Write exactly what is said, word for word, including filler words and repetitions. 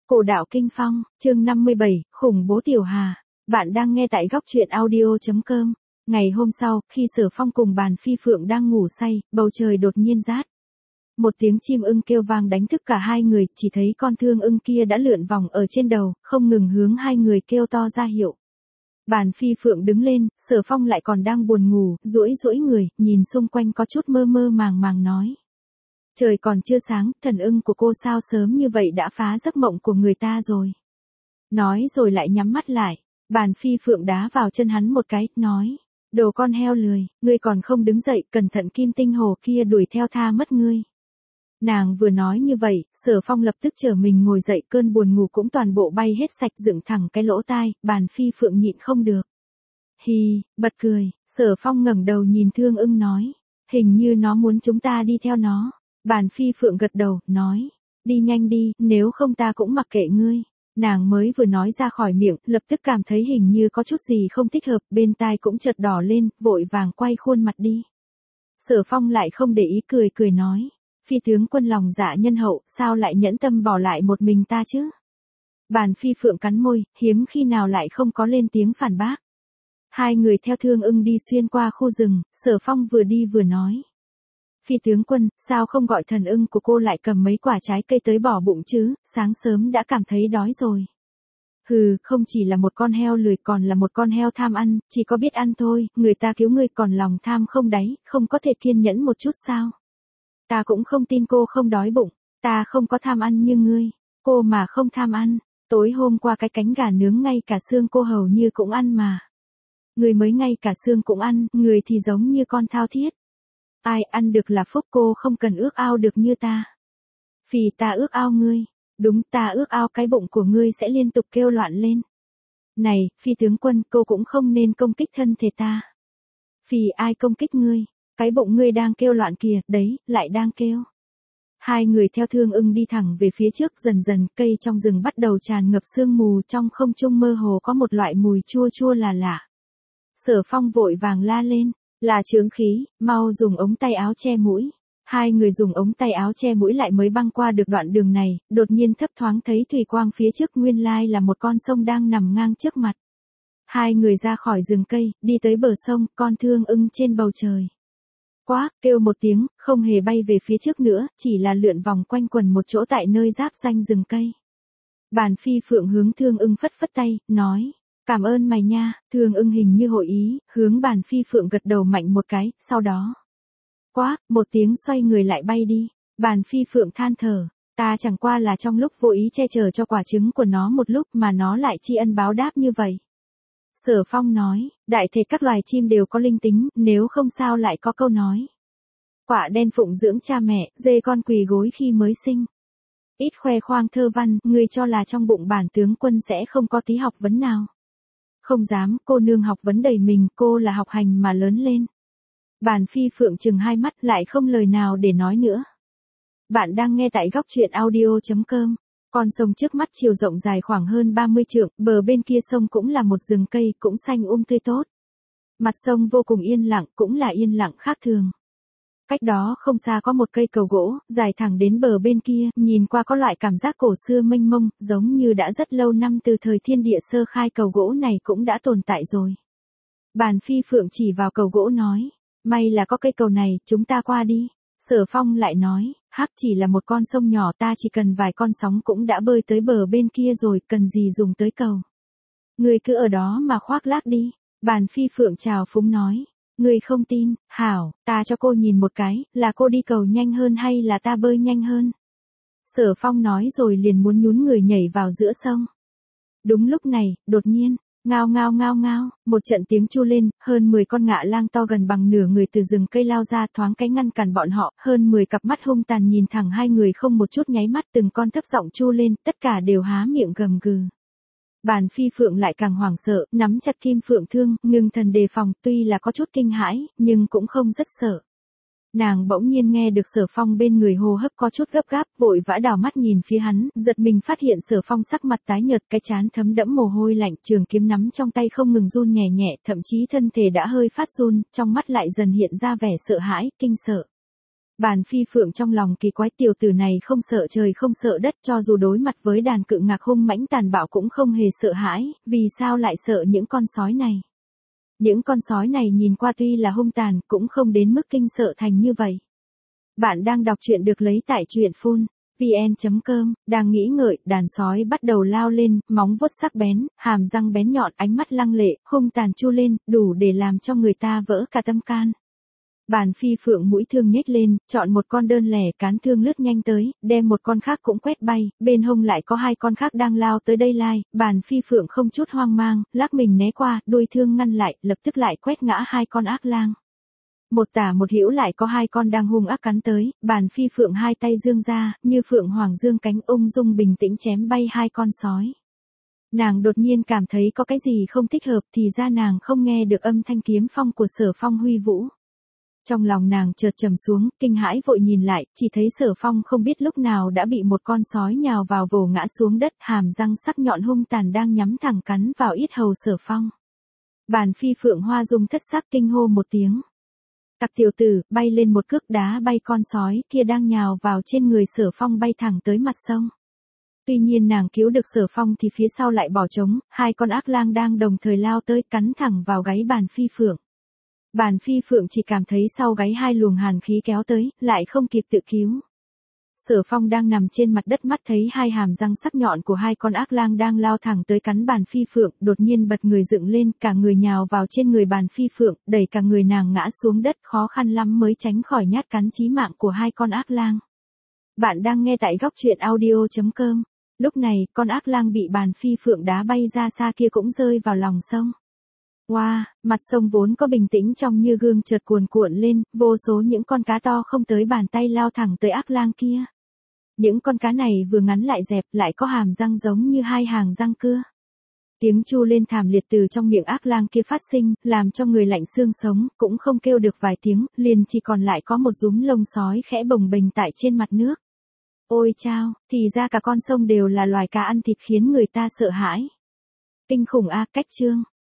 Cổ đạo kinh phong, chương năm mươi bảy, khủng bố tiểu hà. Bạn đang nghe tại góc truyện audio chấm com. Ngày hôm sau, khi Sở Phong cùng Bàn Phi Phượng đang ngủ say, bầu trời đột nhiên rát. Một tiếng chim ưng kêu vang đánh thức cả hai người, chỉ thấy con thương ưng kia đã lượn vòng ở trên đầu, không ngừng hướng hai người kêu to ra hiệu. Bàn Phi Phượng đứng lên, Sở Phong lại còn đang buồn ngủ, duỗi duỗi người, nhìn xung quanh có chút mơ mơ màng màng nói. Trời còn chưa sáng, thần ưng của cô sao sớm như vậy đã phá giấc mộng của người ta rồi. Nói rồi lại nhắm mắt lại, Bàn Phi Phượng đá vào chân hắn một cái, nói. Đồ con heo lười, ngươi còn không đứng dậy, cẩn thận kim tinh hồ kia đuổi theo tha mất ngươi. Nàng vừa nói như vậy, Sở Phong lập tức trở mình ngồi dậy, cơn buồn ngủ cũng toàn bộ bay hết sạch, dựng thẳng cái lỗ tai, Bàn Phi Phượng nhịn không được. Hi, bật cười, Sở Phong ngẩng đầu nhìn thương ưng nói. Hình như nó muốn chúng ta đi theo nó. Bàn Phi Phượng gật đầu, nói. Đi nhanh đi, nếu không ta cũng mặc kệ ngươi. Nàng mới vừa nói ra khỏi miệng, lập tức cảm thấy hình như có chút gì không thích hợp, bên tai cũng chợt đỏ lên, vội vàng quay khuôn mặt đi. Sở Phong lại không để ý, cười cười nói. Phi tướng quân lòng dạ nhân hậu, sao lại nhẫn tâm bỏ lại một mình ta chứ? Bàn Phi Phượng cắn môi, hiếm khi nào lại không có lên tiếng phản bác. Hai người theo thương ưng đi xuyên qua khu rừng, Sở Phong vừa đi vừa nói. Phi tướng quân, sao không gọi thần ưng của cô lại cầm mấy quả trái cây tới bỏ bụng chứ, sáng sớm đã cảm thấy đói rồi. Hừ, không chỉ là một con heo lười còn là một con heo tham ăn, chỉ có biết ăn thôi, người ta cứu ngươi còn lòng tham không đáy, không có thể kiên nhẫn một chút sao? Ta cũng không tin cô không đói bụng, ta không có tham ăn như ngươi, cô mà không tham ăn, tối hôm qua cái cánh gà nướng ngay cả xương cô hầu như cũng ăn mà. Người mới ngay cả xương cũng ăn, người thì giống như con thao thiết. Ai ăn được là phúc, cô không cần ước ao được như ta. Phì ta ước ao ngươi, đúng ta ước ao cái bụng của ngươi sẽ liên tục kêu loạn lên. Này, Phi tướng quân, cô cũng không nên công kích thân thể ta. Phì ai công kích ngươi, cái bụng ngươi đang kêu loạn kìa, đấy, lại đang kêu. Hai người theo thương ưng đi thẳng về phía trước, dần dần cây trong rừng bắt đầu tràn ngập sương mù, trong không trung mơ hồ có một loại mùi chua chua là lạ. Sở Phong vội vàng la lên. Là chướng khí, mau dùng ống tay áo che mũi. Hai người dùng ống tay áo che mũi lại mới băng qua được đoạn đường này, đột nhiên thấp thoáng thấy thủy quang phía trước, nguyên lai là một con sông đang nằm ngang trước mặt. Hai người ra khỏi rừng cây, đi tới bờ sông, con thương ưng trên bầu trời. Quá, kêu một tiếng, không hề bay về phía trước nữa, chỉ là lượn vòng quanh quần một chỗ tại nơi giáp ranh rừng cây. Bàn Phi Phượng hướng thương ưng phất phất tay, nói. Cảm ơn mày nha, thương ưng hình như hội ý, hướng Bàn Phi Phượng gật đầu mạnh một cái, sau đó. Quá, một tiếng xoay người lại bay đi, Bàn Phi Phượng than thở, ta chẳng qua là trong lúc vô ý che chở cho quả trứng của nó một lúc mà nó lại tri ân báo đáp như vậy. Sở Phong nói, đại thể các loài chim đều có linh tính, nếu không sao lại có câu nói. Quả đen phụng dưỡng cha mẹ, dê con quỳ gối khi mới sinh. Ít khoe khoang thơ văn, ngươi cho là trong bụng bản tướng quân sẽ không có tí học vấn nào. Không dám, cô nương học vấn đầy mình, cô là học hành mà lớn lên. Bàn Phi Phượng chừng hai mắt lại không lời nào để nói nữa. Bạn đang nghe tại góc truyện audio chấm com. Con sông trước mắt chiều rộng dài khoảng hơn ba mươi trượng, bờ bên kia sông cũng là một rừng cây, cũng xanh um tươi tốt. Mặt sông vô cùng yên lặng, cũng là yên lặng khác thường. Cách đó không xa có một cây cầu gỗ, dài thẳng đến bờ bên kia, nhìn qua có loại cảm giác cổ xưa mênh mông, giống như đã rất lâu năm từ thời thiên địa sơ khai cầu gỗ này cũng đã tồn tại rồi. Bàn Phi Phượng chỉ vào cầu gỗ nói, may là có cây cầu này, chúng ta qua đi. Sở Phong lại nói, hắc chỉ là một con sông nhỏ, ta chỉ cần vài con sóng cũng đã bơi tới bờ bên kia rồi, cần gì dùng tới cầu. Người cứ ở đó mà khoác lác đi. Bàn Phi Phượng chào phúng nói. Người không tin, hảo, ta cho cô nhìn một cái, là cô đi cầu nhanh hơn hay là ta bơi nhanh hơn. Sở Phong nói rồi liền muốn nhún người nhảy vào giữa sông. Đúng lúc này, đột nhiên, ngao ngao ngao ngao, một trận tiếng chu lên, hơn mười con ngạ lang to gần bằng nửa người từ rừng cây lao ra, thoáng cái ngăn cản bọn họ, hơn mười cặp mắt hung tàn nhìn thẳng hai người không một chút nháy mắt, từng con thấp giọng chu lên, tất cả đều há miệng gầm gừ. Bàn Phi Phượng lại càng hoảng sợ, nắm chặt kim phượng thương, ngưng thần đề phòng, tuy là có chút kinh hãi, nhưng cũng không rất sợ. Nàng bỗng nhiên nghe được Sở Phong bên người hô hấp có chút gấp gáp, vội vã đảo mắt nhìn phía hắn, giật mình phát hiện Sở Phong sắc mặt tái nhợt, cái trán thấm đẫm mồ hôi lạnh, trường kiếm nắm trong tay không ngừng run nhẹ nhẹ, thậm chí thân thể đã hơi phát run, trong mắt lại dần hiện ra vẻ sợ hãi, kinh sợ. Bàn Phi Phượng trong lòng kỳ quái, tiểu tử này không sợ trời không sợ đất, cho dù đối mặt với đàn cự ngạc hung mãnh tàn bạo cũng không hề sợ hãi, vì sao lại sợ những con sói này? Những con sói này nhìn qua tuy là hung tàn, cũng không đến mức kinh sợ thành như vậy. Bạn đang đọc truyện được lấy tại truyện phun vn chấm com, đang nghĩ ngợi, đàn sói bắt đầu lao lên, móng vuốt sắc bén, hàm răng bén nhọn, ánh mắt lăng lệ, hung tàn chu lên, đủ để làm cho người ta vỡ cả tâm can. Bàn Phi Phượng mũi thương nhếch lên, chọn một con đơn lẻ, cán thương lướt nhanh tới, đem một con khác cũng quét bay, bên hông lại có hai con khác đang lao tới đây lai, Bàn Phi Phượng không chút hoang mang, lắc mình né qua, đuôi thương ngăn lại, lập tức lại quét ngã hai con ác lang. Một tả một hữu lại có hai con đang hung ác cắn tới, Bàn Phi Phượng hai tay dương ra, như phượng hoàng dương cánh, ung dung bình tĩnh chém bay hai con sói. Nàng đột nhiên cảm thấy có cái gì không thích hợp, thì ra nàng không nghe được âm thanh kiếm phong của Sở Phong huy vũ. Trong lòng nàng chợt trầm xuống, kinh hãi vội nhìn lại, chỉ thấy Sở Phong không biết lúc nào đã bị một con sói nhào vào vồ ngã xuống đất, hàm răng sắc nhọn hung tàn đang nhắm thẳng cắn vào yết hầu Sở Phong. Bàn Phi Phượng hoa dung thất sắc kinh hô một tiếng. Tặc tiểu tử, bay lên một cước đá bay con sói kia đang nhào vào trên người Sở Phong bay thẳng tới mặt sông. Tuy nhiên nàng cứu được Sở Phong thì phía sau lại bỏ trống, hai con ác lang đang đồng thời lao tới cắn thẳng vào gáy Bàn Phi Phượng. Bàn Phi Phượng chỉ cảm thấy sau gáy hai luồng hàn khí kéo tới, lại không kịp tự cứu. Sở Phong đang nằm trên mặt đất, mắt thấy hai hàm răng sắc nhọn của hai con ác lang đang lao thẳng tới cắn Bàn Phi Phượng, đột nhiên bật người dựng lên, cả người nhào vào trên người Bàn Phi Phượng, đẩy cả người nàng ngã xuống đất, khó khăn lắm mới tránh khỏi nhát cắn chí mạng của hai con ác lang. Bạn đang nghe tại góc truyện audio chấm com. Lúc này, con ác lang bị Bàn Phi Phượng đá bay ra xa kia cũng rơi vào lòng sông. Wow, mặt sông vốn có bình tĩnh trong như gương chợt cuồn cuộn lên, vô số những con cá to không tới bàn tay lao thẳng tới ác lang kia. Những con cá này vừa ngắn lại dẹp, lại có hàm răng giống như hai hàng răng cưa. Tiếng chu lên thảm liệt từ trong miệng ác lang kia phát sinh, làm cho người lạnh xương sống, cũng không kêu được vài tiếng, liền chỉ còn lại có một rúm lông sói khẽ bồng bềnh tại trên mặt nước. Ôi chao, thì ra cả con sông đều là loài cá ăn thịt khiến người ta sợ hãi. Kinh khủng a, cách chương.